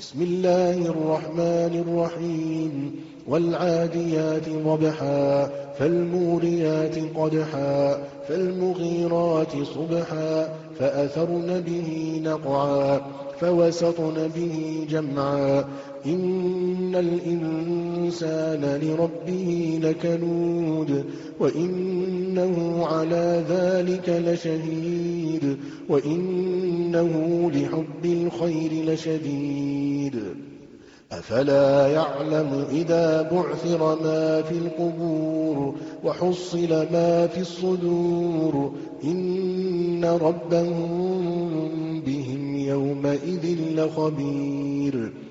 بسم الله الرحمن الرحيم والعاديات ضبحا فالموريات قدحا فالمغيرات صبحا فأثرن به نقعا فوسطن به جمعا إن الإنسان لربه لكنود وإنه على ذلك لشهيد وإنه لحب الخير لشديد أفلا يعلم إذا بعثر ما في القبور وحصل ما في الصدور إن ربهم بهم يومئذ لخبير